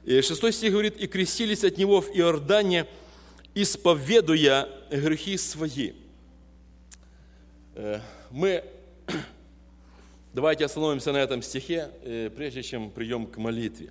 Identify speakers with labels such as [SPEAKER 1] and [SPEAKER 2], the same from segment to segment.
[SPEAKER 1] И 6 стих говорит: «И крестились от Него в Иордане, исповедуя грехи свои». Давайте остановимся на этом стихе, прежде чем придем к молитве.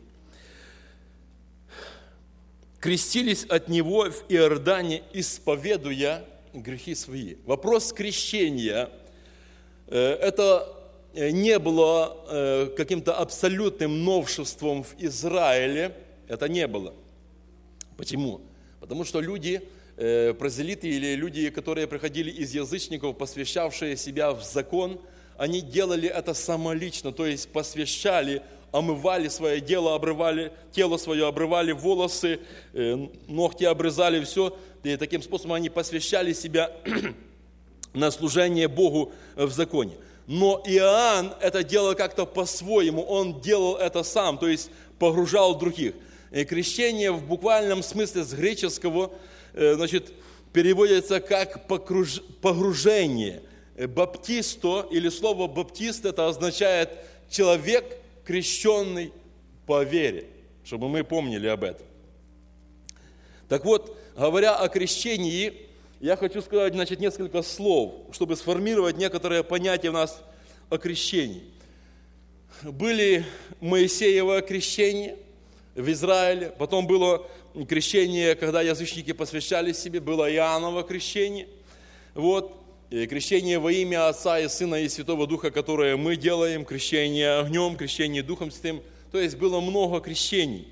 [SPEAKER 1] Крестились от Него в Иордане, исповедуя грехи свои. Вопрос крещения – это не было каким-то абсолютным новшеством в Израиле. Это не было. Почему? Потому что люди, прозелиты или люди, которые приходили из язычников, посвящавшие себя в закон, они делали это самолично, то есть посвящали, омывали свое тело, обрывали волосы, ногти обрезали, все. И таким способом они посвящали себя на служение Богу в законе. Но Иоанн это делал как-то по-своему, он делал это сам, то есть погружал других. И крещение в буквальном смысле с греческого, переводится как погружение. Баптисто, или слово баптист, это означает человек, крещенный по вере, чтобы мы помнили об этом. Так вот, говоря о крещении, я хочу сказать, несколько слов, чтобы сформировать некоторые понятия у нас о крещении. Были Моисеево крещение в Израиле, потом было крещение, когда язычники посвящали себе, было Иоанново крещение. И крещение во имя Отца и Сына и Святого Духа, которое мы делаем, крещение огнем, крещение Духом Святым. То есть было много крещений.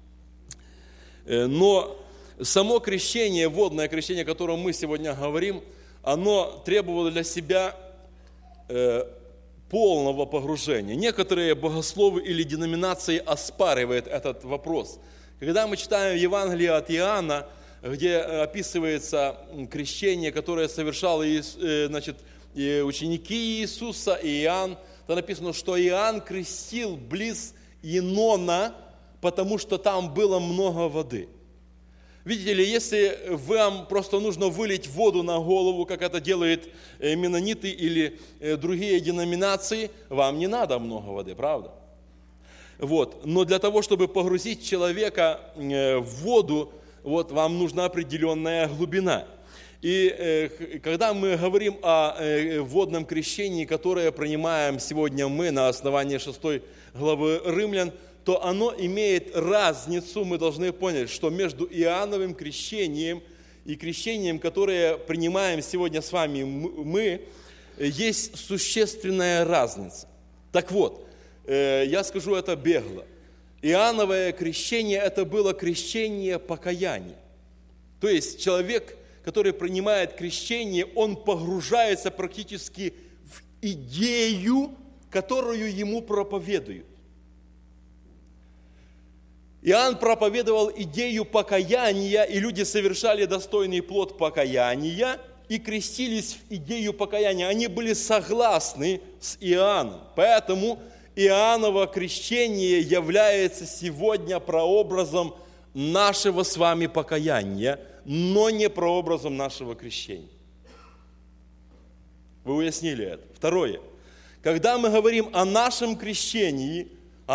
[SPEAKER 1] Но само крещение, водное крещение, о котором мы сегодня говорим, оно требовало для себя полного погружения. Некоторые богословы или деноминации оспаривают этот вопрос. Когда мы читаем Евангелие от Иоанна, где описывается крещение, которое совершали и ученики Иисуса, и Иоанн, то написано, что Иоанн крестил близ Енона, потому что там было много воды. Видите ли, если вам просто нужно вылить воду на голову, как это делают менониты или другие деноминации, вам не надо много воды, правда? Но для того, чтобы погрузить человека в воду, вам нужна определенная глубина. И когда мы говорим о водном крещении, которое принимаем сегодня мы на основании 6 главы Римлян, то оно имеет разницу, мы должны понять, что между Иоанновым крещением и крещением, которое принимаем сегодня с вами мы, есть существенная разница. Так вот, я скажу это бегло. Иоанновое крещение – это было крещение покаяния. То есть человек, который принимает крещение, он погружается практически в идею, которую ему проповедуют. Иоанн проповедовал идею покаяния, и люди совершали достойный плод покаяния и крестились в идею покаяния. Они были согласны с Иоанном. Поэтому Иоанново крещение является сегодня прообразом нашего с вами покаяния, но не прообразом нашего крещения. Вы уяснили это? Второе. Когда мы говорим о нашем крещении,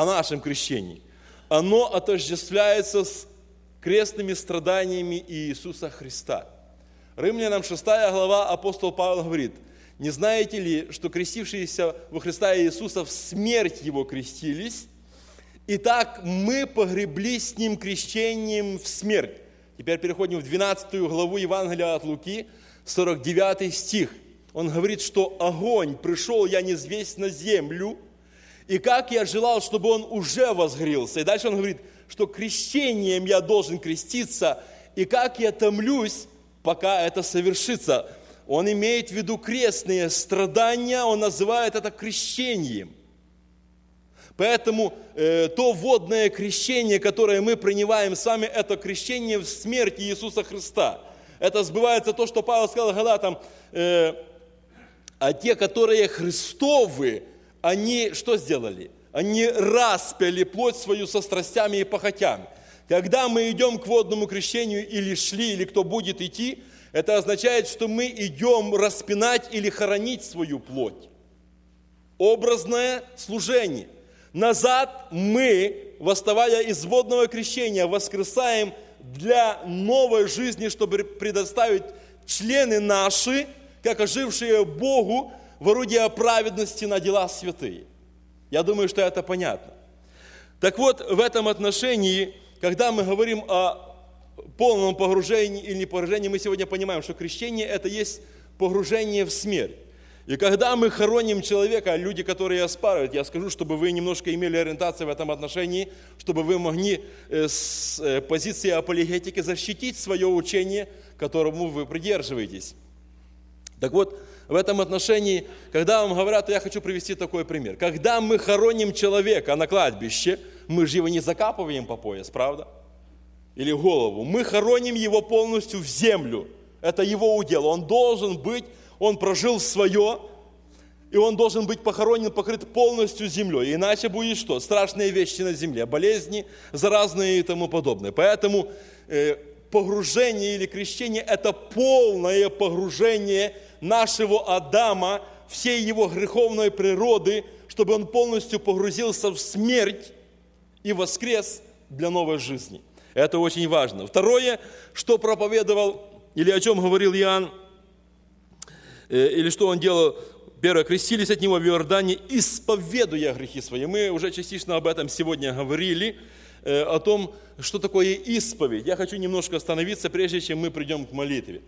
[SPEAKER 1] оно отождествляется с крестными страданиями Иисуса Христа. Римлянам 6 глава апостол Павел говорит: «Не знаете ли, что крестившиеся во Христа Иисуса в смерть Его крестились? Итак, мы погреблись с Ним крещением в смерть». Теперь переходим в 12 главу Евангелия от Луки, 49 стих. Он говорит, что огонь пришел, я низвесть на землю, и как я желал, чтобы он уже возгорелся. И дальше он говорит, что крещением я должен креститься, и как я томлюсь, пока это совершится. Он имеет в виду крестные страдания, он называет это крещением. Поэтому то водное крещение, которое мы принимаем с вами, это крещение в смерти Иисуса Христа. Это сбывается то, что Павел сказал Галатам, а те, которые Христовы, они что сделали? Они распяли плоть свою со страстями и похотями. Когда мы идем к водному крещению или шли, или кто будет идти, это означает, что мы идем распинать или хоронить свою плоть. Образное служение. Назад мы восставая из водного крещения, воскресаем для новой жизни, чтобы предоставить члены наши, как ожившие Богу, в орудие праведности на дела святые. Я думаю, что это понятно. Так вот, в этом отношении, когда мы говорим о полном погружении или не погружении, мы сегодня понимаем, что крещение – это есть погружение в смерть. И когда мы хороним человека, люди, которые оспаривают, я скажу, чтобы вы немножко имели ориентацию в этом отношении, чтобы вы могли с позиции апологетики защитить свое учение, которому вы придерживаетесь. Так вот, в этом отношении, когда вам говорят, то я хочу привести такой пример. Когда мы хороним человека на кладбище, мы же его не закапываем по пояс, правда? Или голову. Мы хороним его полностью в землю. Это его удел. Он должен быть, он прожил свое, и он должен быть похоронен, покрыт полностью землей. Иначе будет что? Страшные вещи на земле, болезни, заразные и тому подобное. Поэтому погружение или крещение – это полное погружение нашего Адама, всей его греховной природы, чтобы он полностью погрузился в смерть и воскрес для новой жизни. Это очень важно. Второе, что проповедовал, или о чем говорил Иоанн, или что он делал. Первое, крестились от него в Иордане, исповедуя грехи свои. Мы уже частично об этом сегодня говорили, о том, что такое исповедь. Я хочу немножко остановиться, прежде чем мы придем к молитве.